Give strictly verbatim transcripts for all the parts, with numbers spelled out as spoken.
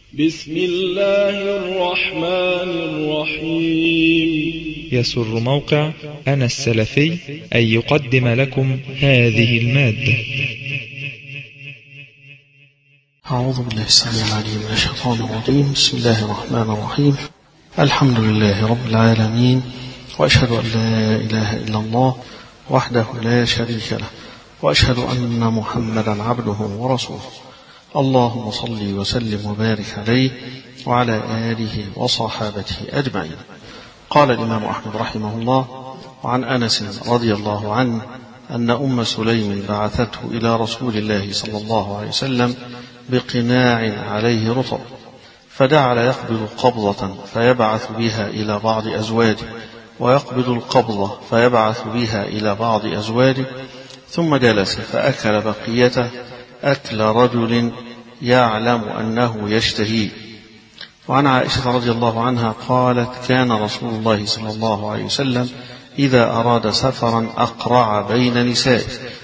بسم الله الرحمن الرحيم. يسر موقع أنا السلفي أن يقدم لكم هذه المادة. أعوذ بالله السميع العليم من الشيطان الرجيم. بسم الله الرحمن الرحيم. الحمد لله رب العالمين، وأشهد أن لا إله إلا الله وحده لا شريك له، وأشهد أن محمدا عبده ورسوله. اللهم صل وسلم وبارك عليه وعلى آله وصحابته أجمعين. قال الإمام أحمد رحمه الله: وعن أنس رضي الله عنه أن أم سليم بعثته إلى رسول الله صلى الله عليه وسلم بقناع عليه رطب، فجعل يقبض قبضة فيبعث بها إلى بعض أزواجه، ويقبض القبضة فيبعث بها إلى بعض أزواجه، ثم جلس فأكل بقيته أكل رجل يعلم أنه يشتهي. وعن عائشة رضي الله عنها قالت: كان رسول الله صلى الله عليه وسلم إذا أراد سفرا أقرع بين نسائه،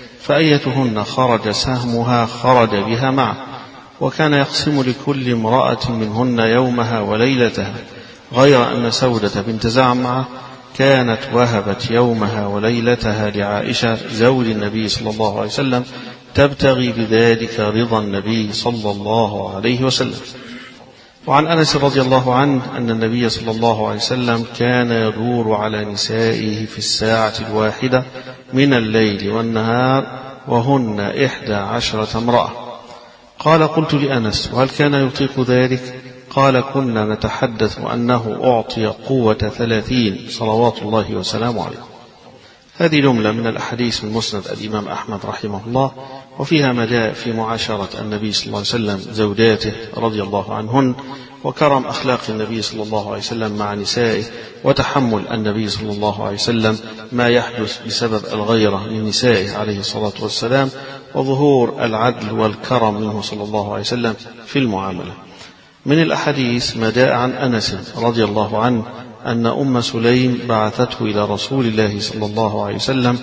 فأيتهن خرج سهمها خرج بها معه، وكان يقسم لكل امرأة منهن يومها وليلتها، غير أن سودة بنت زعمة كانت وهبت يومها وليلتها لعائشة زوج النبي صلى الله عليه وسلم، تبتغي بذلك رضا النبي صلى الله عليه وسلم. وعن أنس رضي الله عنه أن النبي صلى الله عليه وسلم كان يدور على نسائه في الساعة الواحدة من الليل والنهار، وهن إحدى عشرة امرأة. قال: قلت لأنس: وهل كان يطيق ذلك؟ قال: كنا نتحدث أنه أعطي قوة ثلاثين صلوات الله وسلامه عليه. هذه جملة من الأحاديث من مسند الإمام أحمد رحمه الله، وفيها ما جاء في معاشرة النبي صلى الله عليه وسلم زوجاته رضي الله عنهن، وكرم أخلاق النبي صلى الله عليه وسلم مع نسائه، وتحمل النبي صلى الله عليه وسلم ما يحدث بسبب الغيرة من نسائه عليه الصلاة والسلام، وظهور العدل والكرم منه صلى الله عليه وسلم في المعاملة. من الأحاديث ما جاء عن أنس رضي الله عنه أن أم سليم بعثته إلى رسول الله صلى الله عليه وسلم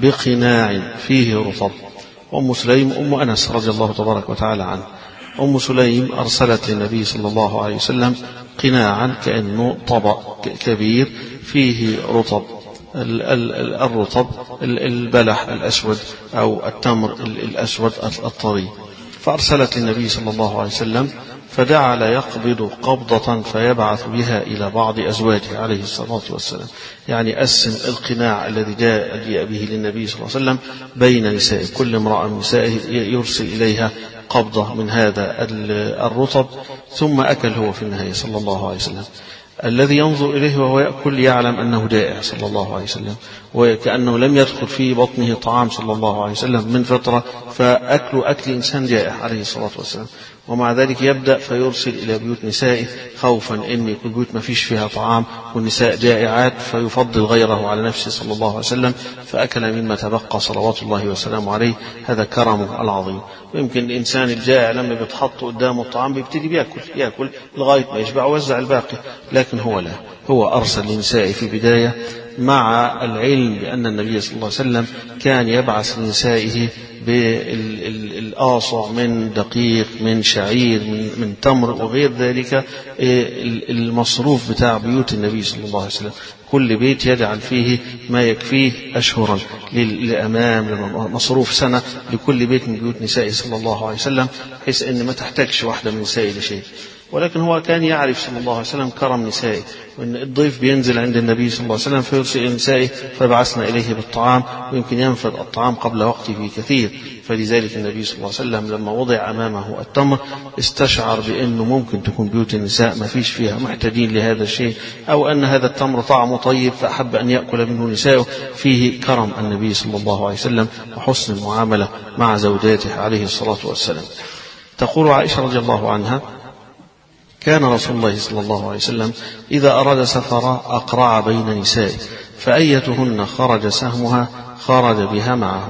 بقناع فيه رطب. أم سليم أم أنس رضي الله تبارك وتعالى عنه. أم سليم أرسلت للنبي صلى الله عليه وسلم قناعا كأنه طبق كبير فيه رطب، الرطب البلح الأسود أو التمر الأسود الطري، فأرسلت للنبي صلى الله عليه وسلم، فجعل يقبض قبضة فيبعث بها إلى بعض أزواجه عليه الصلاة والسلام، يعني قسم القناع الذي جاء به للنبي صلى الله عليه وسلم بين نسائه، كل امرأة من نسائه يرسل إليها قبضة من هذا الرطب، ثم أكل هو في النهاية صلى الله عليه وسلم. الذي ينظر إليه وهو يأكل يعلم أنه جائع صلى الله عليه وسلم، وكأنه لم يدخل في بطنه طعام صلى الله عليه وسلم من فطرة، فأكل أكل إنسان جائع عليه الصلاة والسلام، ومع ذلك يبدأ فيرسل إلى بيوت نسائه خوفا إن البيوت ما فيش فيها طعام والنساء جائعات، فيفضل غيره على نفسه صلى الله عليه وسلم، فأكل مما تبقى صلوات الله وسلامه عليه. هذا كرمه العظيم. ويمكن الإنسان الجائع لما بيتحط قدامه الطعام بيبتدي بيأكل يأكل لغاية ما يشبع ويوزع الباقي، لكن هو لا، هو أرسل لنسائه في البداية مع العلم بأن النبي صلى الله عليه وسلم كان يبعث لنسائه بالآصع من دقيق من شعير من, من تمر وغير ذلك، المصروف بتاع بيوت النبي صلى الله عليه وسلم، كل بيت يجعل فيه ما يكفيه أشهرا للأمام مصروف سنة لكل بيت من بيوت نسائه صلى الله عليه وسلم، بحيث أن ما تحتاجش واحدة من نسائه لشيء. ولكن هو كان يعرف صلى الله عليه وسلم كرم نسائه، وأن الضيف بينزل عند النبي صلى الله عليه وسلم فيرسل إلى نسائه فبعثنا إليه بالطعام، ويمكن ينفذ الطعام قبل وقته بكثير. فلذلك النبي صلى الله عليه وسلم لما وضع أمامه التمر استشعر بأنه ممكن تكون بيوت النساء ما فيش فيها محتاجين لهذا الشيء، أو أن هذا التمر طعمه طيب فأحب أن يأكل منه نسائه. فيه كرم النبي صلى الله عليه وسلم وحسن المعاملة مع زوجاته عليه الصلاة والسلام. تقول عائشة رضي الله عنها: كان رسول الله صلى الله عليه وسلم إذا أراد سفرا أقرع بين نسائه، فأيتهن خرج سهمها خرج بها معه،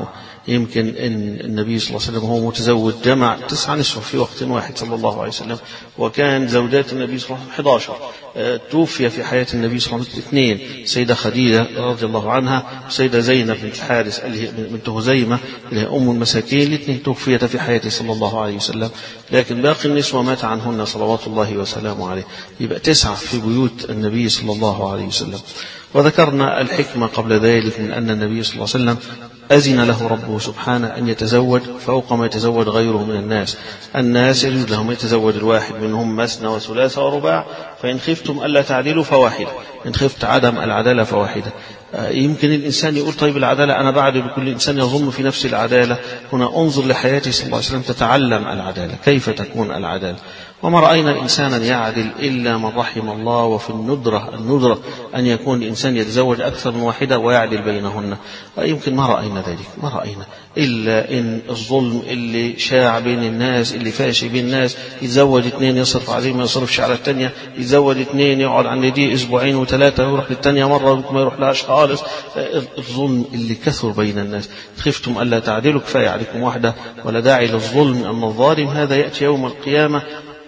يمكن إن النبي صلى الله عليه وسلم هو متزوج جمع تسع نسوة في وقت واحد صلى الله عليه وسلم، وكان زوجات النبي صلى الله عليه وسلم إحدى عشر. توفي في حياة النبي صلى الله عليه وسلم اثنين، سيدة خديجة رضي الله عنها وسيدة زينب بنت حارس بنت هزيمة اللي هي أم المساكين، الاثنين توفيت في حياته صلى الله عليه وسلم، لكن باقي النسوة مات عنهن صلوات الله وسلامه عليه. يبقى تسعة في بيوت النبي صلى الله عليه وسلم. وذكرنا الحكمة قبل ذلك من أن النبي صلى الله عليه وسلم أذن له ربه سبحانه أن يتزوج فوق ما يتزوج غيره من الناس. الناس يجوز لهم يتزوج الواحد منهم مثنى وثلاثة ورباع، فإن خفتم ألا تعدلوا فواحدة، إن خفت عدم العدالة فواحدة. يمكن الإنسان يقول طيب العدالة أنا بعدل، كل إنسان يظن في نفس العدالة. هنا انظر لحياته صلى الله عليه وسلم تتعلم العدالة، كيف تكون العدالة. وما رأينا إنسانا يعدل إلا من رحم الله، وفي الندرة الندرة أن يكون الإنسان يتزوج أكثر من واحدة ويعدل بينهن. يمكن ما رأينا ذلك، ما رأينا إلا إن الظلم اللي شاع بين الناس، اللي فاشي بين الناس، يتزوج اثنين يصرف عليه ما يصرفش على الثانية، يتزوج اثنين يقعد عن دي أسبوعين وثلاثة ويروح للثانية مرة ما يروح لهاش خالص. الظلم اللي كثر بين الناس. خفتم ألا تعدلوا كفاية عليكم واحدة، ولا داعي للظلم، أن الظالم هذا يأتي يوم القيامة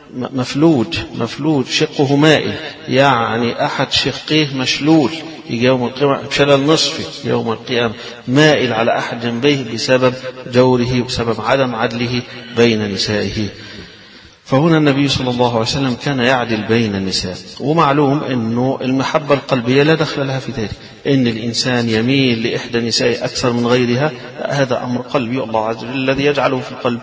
مفلوج مفلوج شقه مائل، يعني أحد شقيه مشلول، يجي يوم القيامة بشلل نصفي يوم القيامة، مائل على أحد جنبيه بسبب جوره وبسبب عدم عدله بين نسائه. فهنا النبي صلى الله عليه وسلم كان يعدل بين النساء. ومعلوم أنه المحبة القلبية لا دخل لها في ذلك، إن الإنسان يميل لإحدى نسائه أكثر من غيرها، هذا أمر قلبي الله عز وجل الذي يجعله في القلب.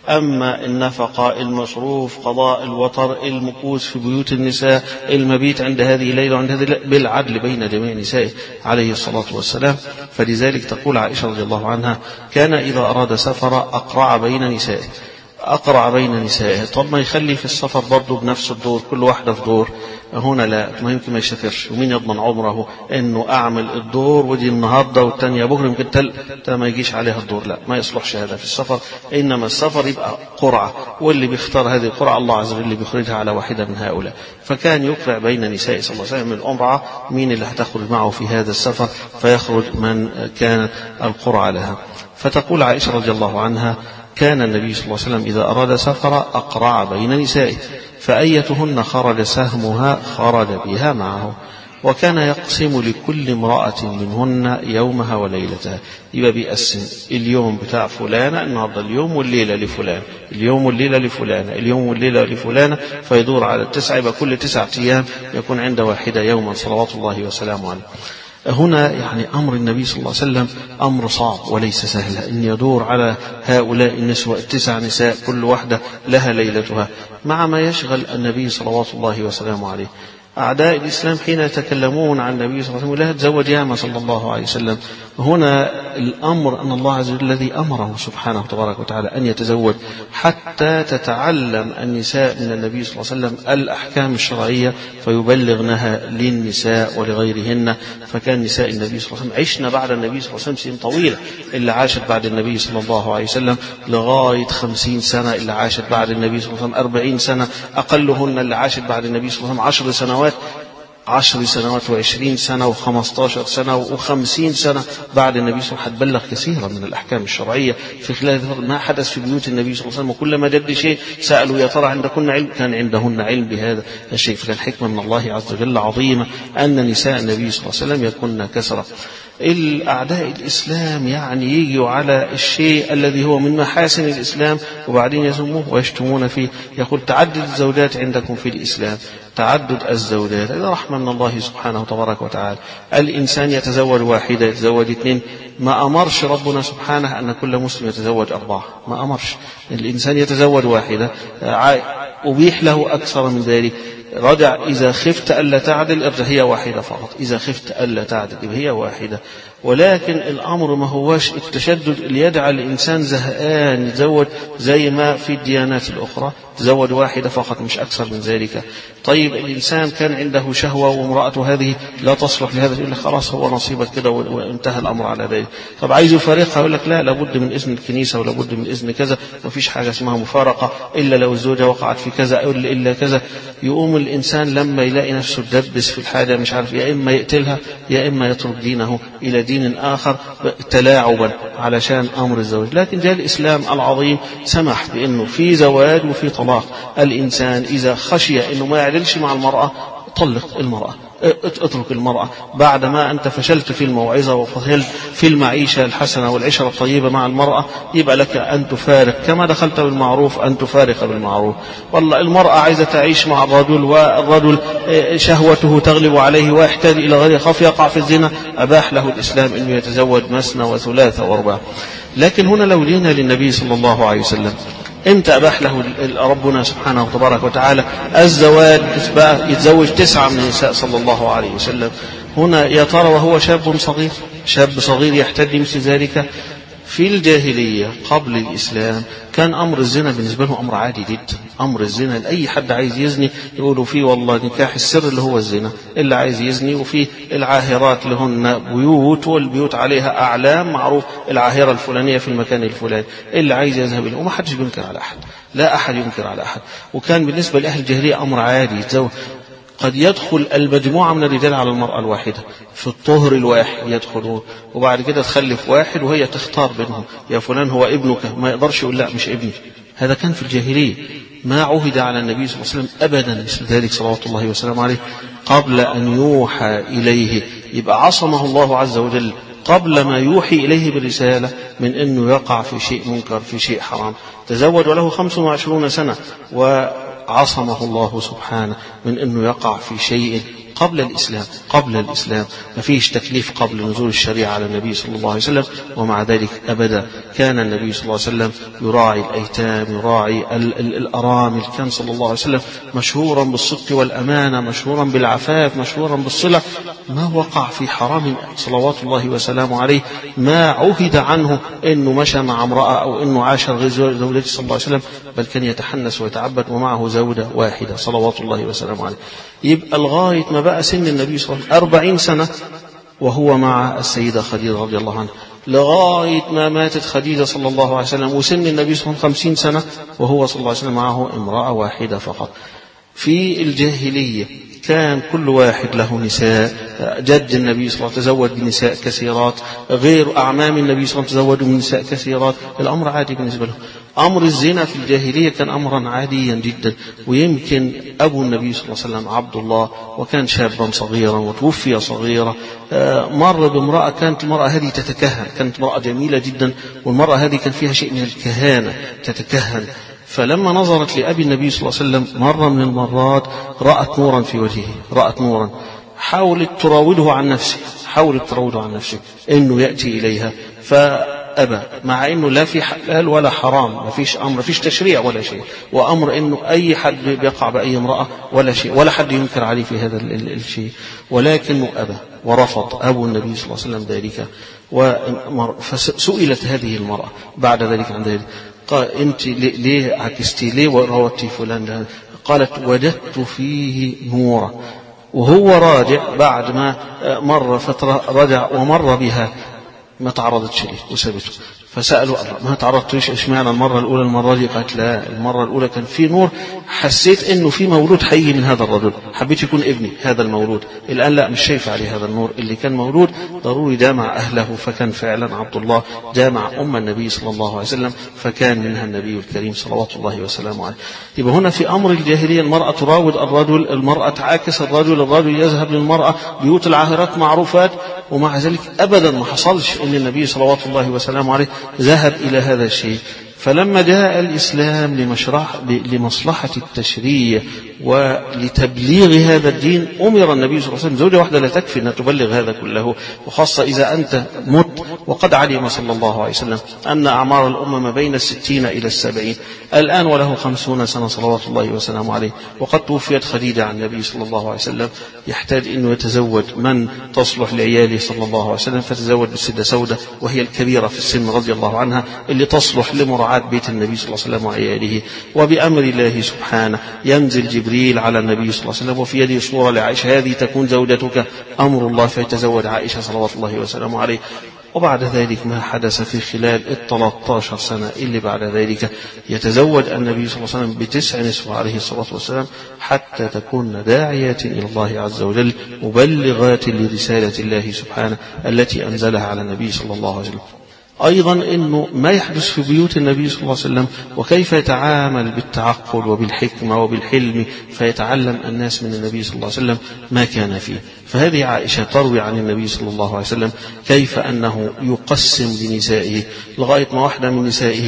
أما النفقة، المصروف، قضاء الوطر، المكوس في بيوت النساء، المبيت عند هذه الليلة وعند هذه الليلة، بالعدل بين جميع نسائه عليه الصلاة والسلام. فلذلك تقول عائشة رضي الله عنها كان إذا أراد سفر أقرع بين نسائه، أقرع بين نسائه. طب ما يخلي في السفر برضه بنفس الدور، كل واحدة في دور. هنا لا، ما يمكن ما يسافرش، ومين يضمن عمره انه اعمل الدور ودي النهارده والثانيه بكره يمكن تل ما يجيش عليها الدور. لا، ما يصلحش هذا في السفر. انما السفر يبقى قرعه، واللي بيختار هذه القرعه الله عز وجل اللي بيخرجها على واحده من هؤلاء. فكان يقرع بين نساء صلى الله عليه وسلم من القرعه مين اللي هتخرج معه في هذا السفر، فيخرج من كانت القرعه لها. فتقول عائشه رضي الله عنها كان النبي صلى الله عليه وسلم إذا أراد سفر أقرع بين نسائه، فأيتهن خرج سهمها خرج بها معه، وكان يقسم لكل امرأة منهن يومها وليلتها. يبقى بيقسم اليوم بتاع فلانة، النهارده اليوم والليلة لفلان، اليوم والليلة لفلانة، اليوم والليلة لفلانة، فيدور على التسعة. يبقى كل تسعة أيام يكون عند واحدة يوما صلوات الله وسلامه عليه. هنا يعني أمر النبي صلى الله عليه وسلم أمر صعب وليس سهلا، أن يدور على هؤلاء النسوة التسع نساء كل واحدة لها ليلتها، مع ما يشغل النبي صلوات الله وسلامه عليه. أعداء الإسلام حين يتكلمون عن النبي صلى الله عليه وسلم لا تزوج ياما صلى الله عليه وسلم. هنا الأمر أن الله عز وجل الذي أمره سبحانه تبارك وتعالى أن يتزوج حتى تتعلم النساء من النبي صلى الله عليه وسلم الأحكام الشرعية فيبلغنها للنساء ولغيرهن. فكان نساء النبي صلى الله عليه وسلم عشنا بعد النبي صلى الله عليه وسلم سنين طويلة، اللي عاشت بعد النبي صلى الله عليه وسلم لغاية خمسين سنة، اللي عاشت بعد النبي صلى الله عليه وسلم أربعين سنة، أقلهن اللي عاشت بعد النبي صلى الله عليه وسلم عشر سنوات عشر سنوات وعشرين سنة وخمستاشر سنة وخمسين سنة بعد النبي صلى الله عليه وسلم. هتبلغ كثيرا من الأحكام الشرعية في خلال ما حدث في بيوت النبي صلى الله عليه وسلم. وكلما جد شيء سألوا يا ترى عندكن علم، كان عندهن علم بهذا الشيء. فكان حكمة من الله عز وجل عظيمة أن نساء النبي صلى الله عليه وسلم يكن كثرة. الأعداء الإسلام يعني يجوا على الشيء الذي هو من محاسن الإسلام وبعدين يذموه ويشتمون فيه. يقول تعدد الزوجات عندكم في الإسلام، تعدد الزوجات هذا رحمة من الله سبحانه تبارك وتعالى. الإنسان يتزوج واحدة، يتزوج اثنين، ما أمرش ربنا سبحانه أن كل مسلم يتزوج أربعة، ما أمرش. الإنسان يتزوج واحدة، أبيح له أكثر من ذلك. رجع إذا خفت ألا تعدل ارجع هي واحدة فقط، إذا خفت ألا تعدل هي واحدة. ولكن الأمر ما هوش التشدد اللي يدعى الإنسان زهقان يتزوج زي ما في الديانات الأخرى. تزوج واحدة فقط مش أكثر من ذلك. طيب الإنسان كان عنده شهوة وامرأته هذه لا تصلح لهذا، يقول لك خلاص هو نصيبك كده وانتهى الأمر على ذلك. طب عايز يفارقها، يقول لك لا، لابد من إذن الكنيسة ولابد من إذن كذا، ومفيش حاجة اسمها مفارقة إلا لو الزوجة وقعت في كذا أو إلا كذا. يقوم الإنسان لما يلاقي نفسه تدبس في الحاجة مش عارف، يا إما يقتلها يا إما يترك دينه إلى دين آخر تلاعبا علشان أمر الزواج. لكن جاء الإسلام العظيم سمح بأنه في زواج وفي طلاق. الإنسان إذا خشي أنه ما يعدلش مع المرأة طلق المرأة، اترك المرأة بعدما أنت فشلت في الموعظة وفشلت في المعيشة الحسنة والعشرة الطيبة مع المرأة، يبقى لك أن تفارق كما دخلت بالمعروف أن تفارق بالمعروف. والله المرأة عايزة تعيش مع الرجل والرجل شهوته تغلب عليه ويحتاج إلى غير خاف يقع في الزنا، أباح له الإسلام أنه يتزوج مثنى وثلاثة وأربعة. لكن هنا لو جينا للنبي صلى الله عليه وسلم، امتى أباح له ربنا سبحانه وتبارك وتعالى الزواج يتزوج تسعة من النساء صلى الله عليه وسلم؟ هنا يا ترى وهو شاب صغير، شاب صغير يحتدي مثل ذلك. في الجاهلية قبل الإسلام كان أمر الزنا بالنسبة له أمر عادي جدا. أمر الزنا لأي حد عايز يزني يقولوا فيه والله نكاح السر اللي هو الزنا، اللي عايز يزني. وفي العاهرات لهن بيوت والبيوت عليها أعلام معروف العاهرة الفلانية في المكان الفلاني، اللي عايز يذهب إليه وما حدش بينكر على أحد، لا أحد ينكر على أحد. وكان بالنسبة لأهل الجاهلية أمر عادي يتزوج. قد يدخل المجموعة من الرجال على المرأة الواحدة في الطهر الواحد يدخلون، وبعد كده تخلف واحد وهي تختار بينهم، يا فلان هو ابنك، ما يقدرش يقول لا مش ابني. هذا كان في الجاهلية، ما عهد على النبي صلى الله عليه وسلم أبدا مثل ذلك صلوات الله وسلامه عليه قبل أن يوحى إليه. يبقى عصمه الله عز وجل قبل ما يوحي إليه بالرسالة من أنه يقع في شيء منكر في شيء حرام. تزوج وله خمس وعشرون سنة وعصمه الله سبحانه من أنه يقع في شيء قبل الإسلام. قبل الإسلام ما فيش تكليف قبل نزول الشريعة على النبي صلى الله عليه وسلم، ومع ذلك أبدا كان النبي صلى الله عليه وسلم يراعي الأيتام، يراعي ال- ال- الأرامل. كان صلى الله عليه وسلم مشهورا بالصدق والأمانة، مشهورا بالعفاف، مشهورا بالصلة. ما وقع في حرام صلوات الله وسلامه عليه، ما عهد عنه أنه مشى مع امرأة أو أنه عاشر غير زوجته صلى الله عليه وسلم، بل كان يتحنس ويتعبد ومعه زوجة واحدة صلوات الله وسلامه عليه. يبقى الغاية ما بقى سن النبي صلى الله عليه وسلم أربعين سنة وهو مع السيدة خديجة رضي الله عنها، لغاية ما ماتت خديجة صلى الله عليه وسلم، وسن النبي صلى الله عليه وسلم خمسين سنة وهو صلى الله عليه وسلم معه امرأة واحدة فقط. في الجاهلية كان كل واحد له نساء. جد النبي صلى الله عليه وسلم تزوج بنساء كثيرات، غير أعمام النبي صلى الله عليه وسلم تزوجوا من نساء كثيرات. الأمر عادي بالنسبة له. أمر الزنا في الجاهلية كان أمرا عاديا جدا. ويمكن أبو النبي صلى الله عليه وسلم عبد الله، وكان شابا صغيرا وتوفي صغيرا، مر بامرأة كانت المرأة هذه تتكهن، كانت امرأة جميلة جدا، والمرأة هذه كان فيها شيء من الكهانة تتكهن. فلما نظرت لأبي النبي صلى الله عليه وسلم مرة من المرات رأت نورا في وجهه، رأت نورا، حاولت تراوده عن نفسه، حاولت تراوده عن نفسه إنه يأتي إليها، فأبى، مع إنه لا في حلال ولا حرام، ما فيش أمر، ما فيش تشريع ولا شيء، وأمر إنه أي حد بيقع بأي امرأة ولا شيء، ولا حد ينكر عليه في هذا الشيء، ولكنه أبى ورفض أبو النبي صلى الله عليه وسلم ذلك. فسئلت هذه المرأة بعد ذلك عن ذلك، قال أنت ليه عكستي، ليه وروتي فلان؟ قالت وجدت فيه نورا. وهو راجع بعد ما مر فترة رجع ومر بها، ما تعرضتش ليه وسابته. فسألوا ما تعرضتش اشمعنى المرة الأولى المرة دي؟ قالت لا، المرة الأولى كان في نور، حسيت إنه في مولود حي من هذا الرجل، حبيت يكون ابني هذا المولود. الآن لا، مش شايف عليه هذا النور. اللي كان مولود ضروري جامع أهله، فكان فعلا عبد الله جامع أم النبي صلى الله عليه وسلم، فكان منها النبي الكريم صلوات الله وسلامه عليه. يبقى هنا في أمر الجاهلية المرأة تراود الرجل، المرأة تعاكس الرجل، الرجل يذهب للمرأة، بيوت العاهرات معروفات. ومع ذلك أبدا ما حصلش إن النبي صلوات الله وسلامه عليه ذهب إلى هذا الشيء. فلما جاء الإسلام لمصلحة التشريع ولتبليغ هذا الدين أمر النبي صلى الله عليه وسلم. زوجة واحدة لا تكفي أن تبلغ هذا كله، وخاصة إذا أنت مت. وقد علم صلى الله عليه وسلم أن أعمار الأمة ما بين الستين إلى السبعين الآن، وله خمسون سنة صلوات الله وسلامه عليه، وقد توفيت خديجة عن النبي صلى الله عليه وسلم. يحتاج أنه يتزوج من تصلح لعياله صلى الله عليه وسلم، فتزوج بالسيدة سودة وهي الكبيرة في السن رضي الله عنها، اللي تصلح لمراعاة بيت النبي صلى الله عليه وسلم وعياله. وبأمر الله سبحانه ينزل جبريل على النبي صلى الله عليه وسلم وفي يده صورة لعائشة، هذه تكون زوجتك، أمر الله، فيتزوج عائشة صلوات الله وسلامه عليه. وبعد ذلك ما حدث في خلال الثلاث عشر سنة اللي بعد ذلك، يتزوج النبي صلى الله عليه وسلم بتسع نسوة عليه الصلاة والسلام، حتى تكون داعيات إلى الله عز وجل، مبلغات لرسالة الله سبحانه التي أنزلها على النبي صلى الله عليه وسلم. أيضا أنه ما يحدث في بيوت النبي صلى الله عليه وسلم، وكيف يتعامل بالتعقل وبالحكمة وبالحلم، فيتعلم الناس من النبي صلى الله عليه وسلم ما كان فيه. فهذه عائشة تروي عن النبي صلى الله عليه وسلم كيف أنه يقسم لنسائه، لغاية ما واحدة من نسائه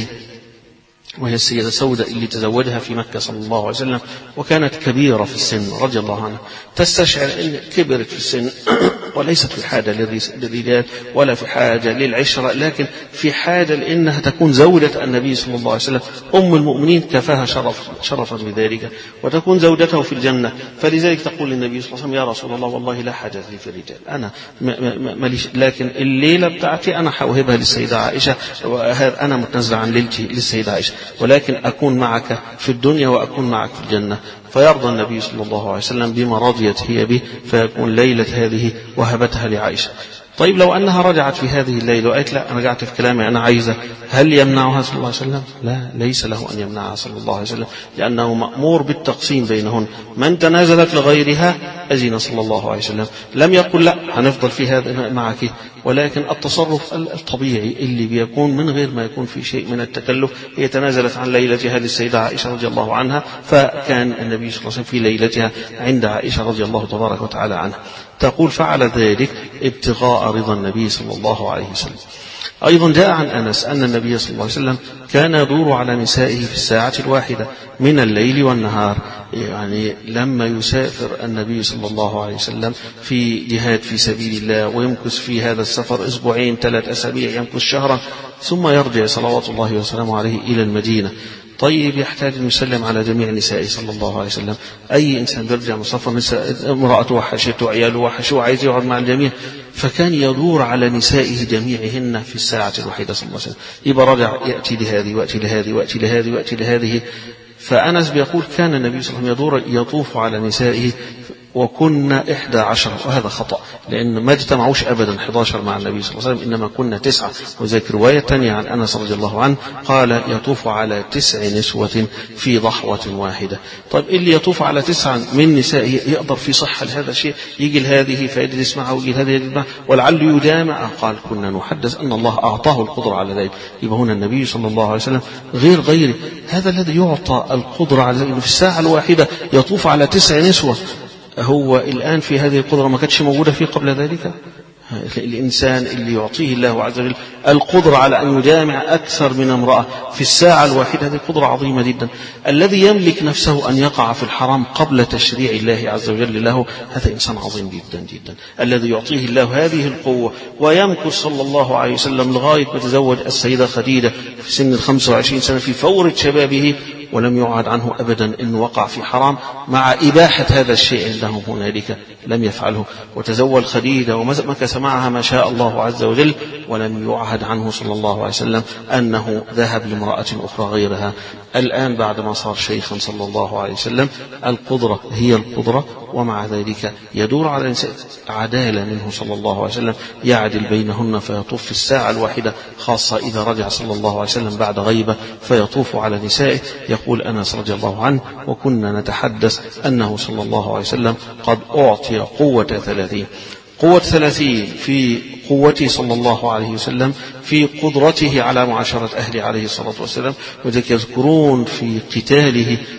وهي السيدة سودة اللي تزوجها في مكة صلى الله عليه وسلم، وكانت كبيرة في السن رضي الله عنها، تستشعر أن كبرت في السن وليست في حاجة للرجال ولا في حاجة للعشرة، لكن في حاجة لأنها تكون زوجة النبي صلى الله عليه وسلم، أم المؤمنين كفاها شرف شرفا بذلك، وتكون زوجته في الجنة. فلذلك تقول للنبي صلى الله عليه وسلم: يا رسول الله والله لا حاجة لي في الرجال، أنا ماليش، لكن الليلة بتاعتي أنا حوهبها للسيدة عائشة، أنا متنزل عن ليلتي للسيدة عائشة، ولكن أكون معك في الدنيا وأكون معك في الجنة. فيرضى النبي صلى الله عليه وسلم بما رضيت هي به، فيكون ليلة هذه وهبتها لعائشة. طيب لو أنها رجعت في هذه الليلة وقالت: لا أنا رجعت في كلامي أنا عايزة، هل يمنعها صلى الله عليه وسلم؟ لا، ليس له أن يمنعها صلى الله عليه وسلم، لأنه مأمور بالتقسيم بينهن. من تنازلت لغيرها أذن صلى الله عليه وسلم، لم يقل لا هنفضل في هذا معك، ولكن التصرف الطبيعي اللي بيكون من غير ما يكون في شيء من التكلف. هي تنازلت عن ليلتها للسيدة عائشة رضي الله عنها، فكان النبي صلى الله عليه وسلم في ليلتها عند عائشة رضي الله تبارك وتعالى عنها. تقول: فعل ذلك ابتغاء رضا النبي صلى الله عليه وسلم. أيضا جاء عن أنس أن النبي صلى الله عليه وسلم كان يدور على نسائه في الساعة الواحدة من الليل والنهار، يعني لما يسافر النبي صلى الله عليه وسلم في جهاد في سبيل الله ويمكث في هذا السفر أسبوعين ثلاث أسابيع، يمكث شهرا، ثم يرجع صلوات الله وسلامه عليه إلى المدينة. طيب يحتاج أن يسلم على جميع نسائه صلى الله عليه وسلم. أي إنسان بيرجع من سفر امرأته وحشته وعياله وحشوه عايز يقعد مع الجميع، فكان يدور على نسائه جميعهن في الساعة الواحدة صلى الله عليه وسلم. يبقى رجع يأتي لهذه وأتي لهذه وأتي لهذه وأتي لهذه. فأنس بيقول: كان النبي صلى الله عليه وسلم يدور يطوف على نسائه وكنا إحدى عشر، وهذا خطأ، لأن ما اجتمعوش أبدا إحدى عشر مع النبي صلى الله عليه وسلم، إنما كنا تسعة. وذلك رواية تانية عن أنس رضي الله عنه قال: يطوف على تسع نسوة في ضحوة واحدة. طيب اللي يطوف على تسعة من نسائه يقدر في صحة لهذا الشيء، يجي لهذه فيجلس معه ويجي لهذه يجلس معه ولعل يجامع. قال: كنا نحدث أن الله أعطاه القدرة على ذلك. يبقى هنا النبي صلى الله عليه وسلم غير غيره، هذا الذي يعطى القدرة على ذلك في الساعة الواحدة يطوف على تسع نسوة. هو الآن في هذه القدرة ما كانتش موجودة فيه قبل ذلك؟ الإنسان اللي يعطيه الله عز وجل القدرة على أن يجامع أكثر من امرأة في الساعة الواحدة، هذه قدرة عظيمة جدا. الذي يملك نفسه أن يقع في الحرام قبل تشريع الله عز وجل له، هذا إنسان عظيم جدا جدا. الذي يعطيه الله هذه القوة ويمكث صلى الله عليه وسلم لغاية ما تزوج السيدة خديجة في سن الخمسة وعشرين سنة في فورة شبابه، ولم يعهد عنه أبدا أنه وقع في حرام، مع إباحة هذا الشيء عنده هنالك لم يفعله. وتزوج خديجة ومكث معها ما شاء الله عز وجل، ولم يعهد عنه صلى الله عليه وسلم أنه ذهب لامرأة أخرى غيرها. الآن بعدما صار شيخا صلى الله عليه وسلم القدرة هي القدرة، ومع ذلك يدور على النساء عدالة منه صلى الله عليه وسلم، يعدل بينهن فيطوف في الساعة الواحدة، خاصة إذا رجع صلى الله عليه وسلم بعد غيبة فيطوف على نسائه. يقول أنس رضي الله عنه: وكنا نتحدث أنه صلى الله عليه وسلم قد أعطي قوة ثلاثين قوة ثلاثين في قوته صلى الله عليه وسلم، في قدرته على معاشرة أهله عليه الصلاة والسلام. وذلك يذكرون في قتاله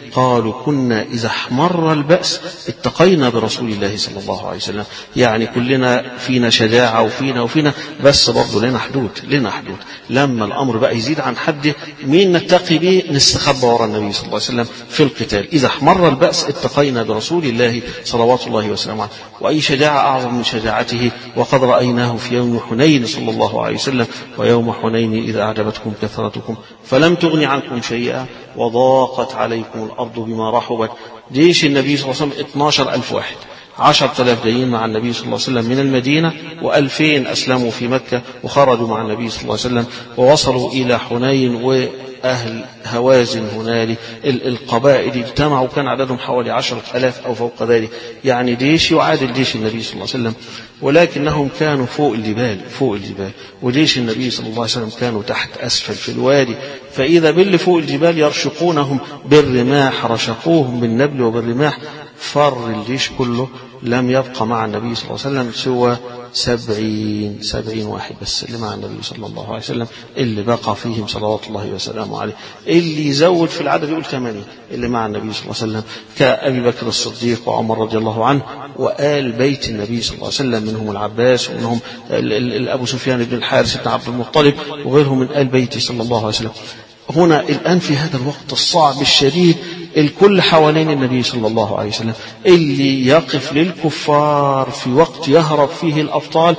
قالوا كنا إذا احمر البأس اتقينا برسول الله صلى الله عليه وسلم. يعني كلنا فينا شجاعة وفينا وفينا، بس برضه لنا حدود، لنا حدود. لما الأمر بقى يزيد عن حده مين نتقي به؟ نستخبى وراء النبي صلى الله عليه وسلم في القتال. إذا احمر البأس اتقينا برسول الله صلوات الله وسلامه عليه. وأي شجاعة أعظم من شجاعته؟ وقد رأيناه في يوم حنين صلى الله عليه وسلم: ويوم حنين إذا أعجبتكم كثرتكم فلم تغن عنكم شيئا وضاقت عليكم الأرض بما رحبت. جيش النبي صلى الله عليه وسلم اثنا عشر ألف واحد، عشرة آلاف جايين مع النبي صلى الله عليه وسلم من المدينة، وألفين أسلموا في مكة وخرجوا مع النبي صلى الله عليه وسلم ووصلوا إلى حنين. وأهل هوازن هنالك القبائل اجتمعوا، كان عددهم حوالي عشرة آلاف أو فوق ذلك، يعني جيش يعادل جيش النبي صلى الله عليه وسلم، ولكنهم كانوا فوق الجبال، فوق الجبال، وجيش النبي صلى الله عليه وسلم كانوا تحت أسفل في الوادي. فإذا باللي فوق الجبال يرشقونهم بالرماح، رشقوهم بالنبل وبالرماح. فر الجيش كله، لم يبقى مع النبي صلى الله عليه وسلم سوى سبعين سبعين واحد بس اللي مع النبي صلى الله عليه وسلم، اللي بقى فيهم صلوات الله وسلامه عليه. اللي يزود في العدد يقول ثمانية اللي مع النبي صلى الله عليه وسلم، كأبي بكر الصديق وعمر رضي الله عنه وآل بيت النبي صلى الله عليه وسلم، منهم العباس ومنهم أبو سفيان بن الحارث بن عبد المطلب وغيرهم من آل بيته صلى الله عليه وسلم. هنا الآن في هذا الوقت الصعب الشديد الكل حوالين النبي صلى الله عليه وسلم، اللي يقف للكفار في وقت يهرب فيه الأبطال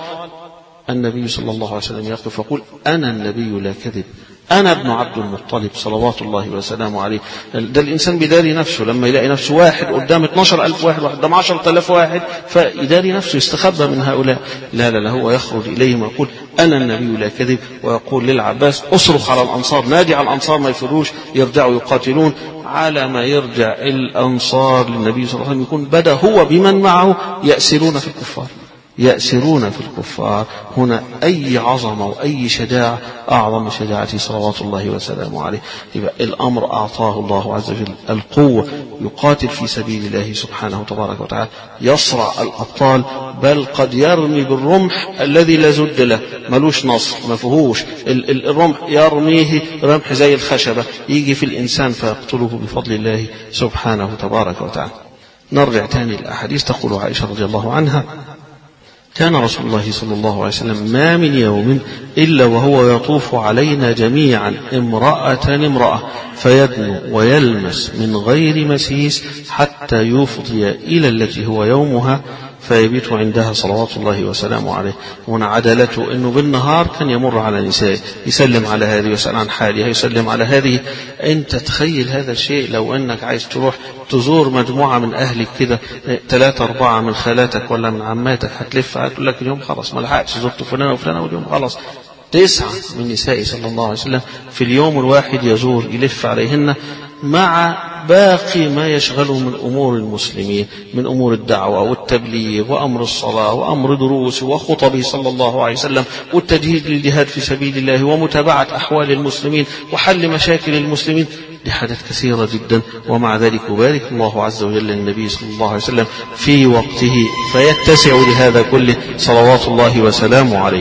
النبي صلى الله عليه وسلم يقف ويقول: أنا النبي لا كذب، أنا ابن عبد المطلب صلوات الله وسلامه عليه. ده الإنسان بيداري نفسه لما يلاقي نفسه واحد قدام اثنا عشر ألف واحد، واحد قدام عشرة آلاف واحد، فيداري نفسه، يستخبى من هؤلاء. لا لا لا، هو يخرج إليهم ويقول: أنا النبي لا كذب. ويقول للعباس: أصرخ على الأنصار، نادي على الأنصار ما يفروش، يرجعوا يقاتلون. على ما يرجع الأنصار للنبي صلى الله عليه وسلم يكون بدأ هو بمن معه يأسرون في الكفار، يأسرون في الكفار. هنا أي عظمة وأي شجاعة أعظم من شجاعته صلوات الله وسلامه عليه. يبقى الأمر أعطاه الله عز وجل القوة، يقاتل في سبيل الله سبحانه تبارك وتعالى، يصرع الأبطال، بل قد يرمي بالرمح الذي لا زد له، ملوش نصر، ما فيهوش الرمح، يرميه رمح زي الخشبة يجي في الإنسان فيقتله بفضل الله سبحانه تبارك وتعالى. نرجع تاني الأحاديث. تقول عائشة رضي الله عنها: كان رسول الله صلى الله عليه وسلم ما من يوم إلا وهو يطوف علينا جميعا امرأة امرأة فيدنو ويلمس من غير مسيس حتى يفضي إلى التي هو يومها فيبيت عندها صلوات الله وسلامه عليه. هنا عدالته أنه بالنهار كان يمر على نساء، يسلم على هذه ويسأل عن حالها، يسلم على هذه. أنت تخيل هذا الشيء لو أنك عايز تروح تزور مجموعة من أهلك كده، ثلاثة أربعة من خالاتك ولا من عماتك، هتلف هتقول لك اليوم خلاص ما لحقتش، زرت فلانة وفلانة واليوم خلاص. تسعة من نساء صلى الله عليه وسلم في اليوم الواحد يزور، يلف عليهن مع باقي ما يشغله من أمور المسلمين، من أمور الدعوة والتبليغ وأمر الصلاة وأمر دروس وخطبه صلى الله عليه وسلم والتجهيز للجهاد في سبيل الله ومتابعة أحوال المسلمين وحل مشاكل المسلمين. دي حاجات كثيرة جدا، ومع ذلك يبارك الله عز وجل للنبي صلى الله عليه وسلم في وقته فيتسع لهذا كله صلوات الله وسلامه عليه.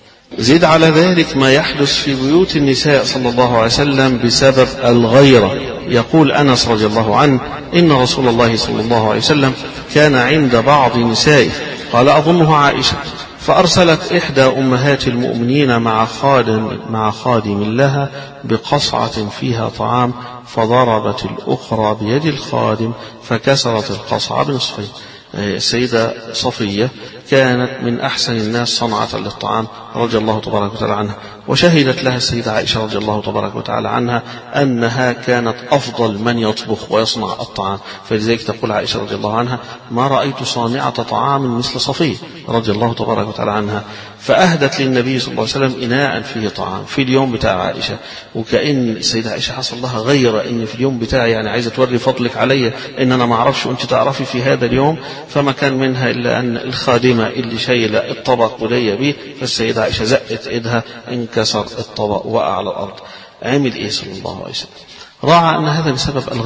زد على ذلك ما يحدث في بيوت النساء صلى الله عليه وسلم بسبب الغيرة. يقول أنس رضي الله عنه: إن رسول الله صلى الله عليه وسلم كان عند بعض نسائه، قال أظنها عائشة، فأرسلت إحدى أمهات المؤمنين مع خادم, مع خادم لها بقصعة فيها طعام، فضربت الأخرى بيد الخادم فكسرت القصعة بنصفين. السيدة صفية كانت من أحسن الناس صنعة للطعام رضي الله تبارك وتعالى عنها، وشهدت لها السيدة عائشة رضي الله تبارك وتعالى عنها أنها كانت أفضل من يطبخ ويصنع الطعام. فلذلك تقول عائشة رضي الله عنها: ما رأيت صانعة طعام مثل صفية رضي الله تبارك وتعالى عنها. فأهدت للنبي صلى الله عليه وسلم إناء فيه طعام في اليوم بتاع عائشة، وكأن السيدة عائشة حصل لها غيرة إن في اليوم بتاعي، يعني عايزة توري فضلك علي إن أنا ما أعرفش وأنت تعرفي في هذا اليوم. فما كان منها إلا أن الخادمة اللي شايلة الطبق وليا به، فالسيدة عائشة زقت إيدها انكسر الطبق وقع على الأرض. عمل إيه صلى الله عليه وسلم؟ راعى أن هذا بسبب الغيرة،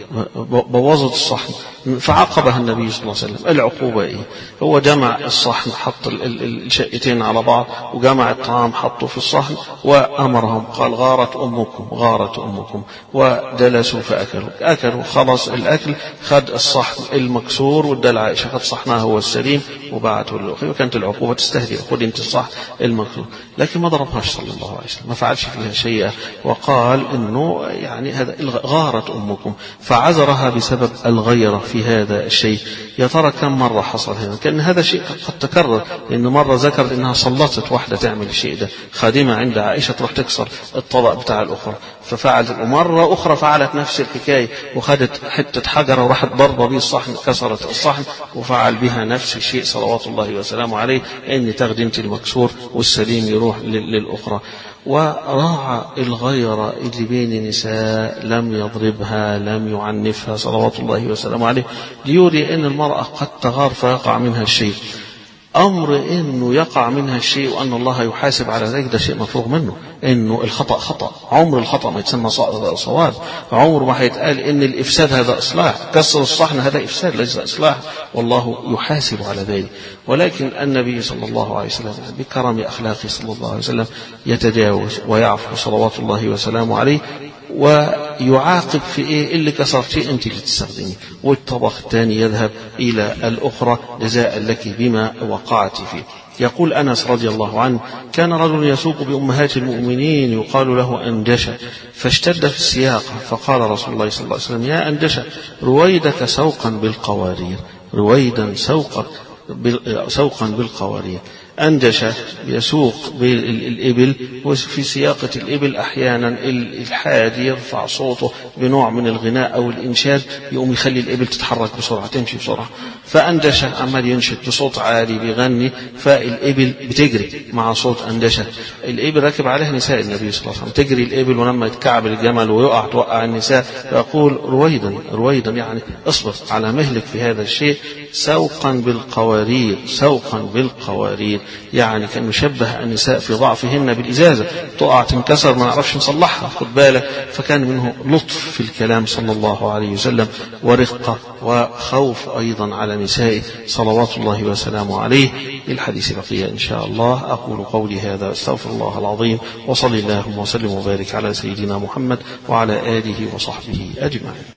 بوظت الصحن فعاقبها النبي صلى الله عليه وسلم. العقوبة إيه؟ هو جمع الصحن، حط الشقتين على بعض وجمع الطعام حطه في الصحن وأمرهم قال غارت أمكم غارت أمكم، وجلسوا فأكلوا أكلوا خلص الأكل، خد الصحن المكسور وادى عائشة خد صحنها هو السليم وبعته للأخي، وكانت العقوبة تستهدي خد انت الصحن المكسور، لكن ما ضربهاش صلى الله عليه وسلم، ما فعلش فيها شيئا، وقال إنه يعني هذا غارت أمكم، فعذرها بسبب الغيرة في هذا الشيء. يا ترى كم مرة حصل هذا؟ كان هذا شيء قد تكرر، لأن مرة ذكر إنها سلطت واحدة تعمل الشيء ده، خادمة عند عائشة تروح تكسر الطبق بتاع الأخرى، ففعلت، ومرة أخرى فعلت نفس الحكاية وخدت حتة حجرة وراحت ضربة به الصحن كسرت الصحن، وفعل بها نفس الشيء صلوات الله وسلامه عليه، إن تاخدي انت المكسور والسليم يروح للأخرى. وراعى الغيرة اللي بين نساء، لم يضربها لم يعنفها صلوات الله وسلامه عليه، ليوري أن المرأة قد تغار فيقع منها الشيء. أمر إنه يقع منها الشيء وأن الله يحاسب على ذلك ده شيء مفروغ منه، إنه الخطأ خطأ، عمر الخطأ ما يتسمى صواب، عمر ما هيتقال إن الإفساد هذا إصلاح، كسر الصحن هذا إفساد ليس إصلاح، والله يحاسب على ذلك. ولكن النبي صلى الله عليه وسلم بكرم أخلاقه صلى الله عليه وسلم يتجاوز ويعفو صلوات الله وسلامه عليه، ويعاقب في إيه اللي كسرتيه أنت اللي تستخدمي، والطبق الثاني يذهب إلى الأخرى جزاء لك بما وقعت فيه. يقول أنس رضي الله عنه كان رجل يسوق بأمهات المؤمنين يقال له أندشة، فاشتد في السياق فقال رسول الله صلى الله عليه وسلم يا أندشة رويدك سوقا بالقوارير، رويدا سوقا سوقا بالقوارير. أندشة يسوق بالإبل، وفي سياقة الإبل أحيانا الحاد يرفع صوته بنوع من الغناء أو الإنشاد يقوم يخلي الإبل تتحرك بسرعة تمشي بسرعة، فأندشة عمال ينشد بصوت عالي بيغني، فالإبل بتجري مع صوت أندشة. الإبل راكب عليها نساء النبي صلى الله عليه وسلم، تجري الإبل ولما يتكعب الجمل ويقع توقع النساء، يقول رويدا رويدا يعني اصبر على مهلك في هذا الشيء، سوقا بالقوارير سوقا بالقوارير، يعني كان مشبه النساء في ضعفهن بالإزازة، تقع تنكسر ما نعرفش نصلحها خد بالك، فكان منه لطف في الكلام صلى الله عليه وسلم ورقة وخوف أيضا على نسائه صلوات الله وسلامه عليه. الحديث بقية إن شاء الله. أقول قولي هذا استغفر الله العظيم، وصلي اللهم وسلم وبارك على سيدنا محمد وعلى آله وصحبه أجمعين.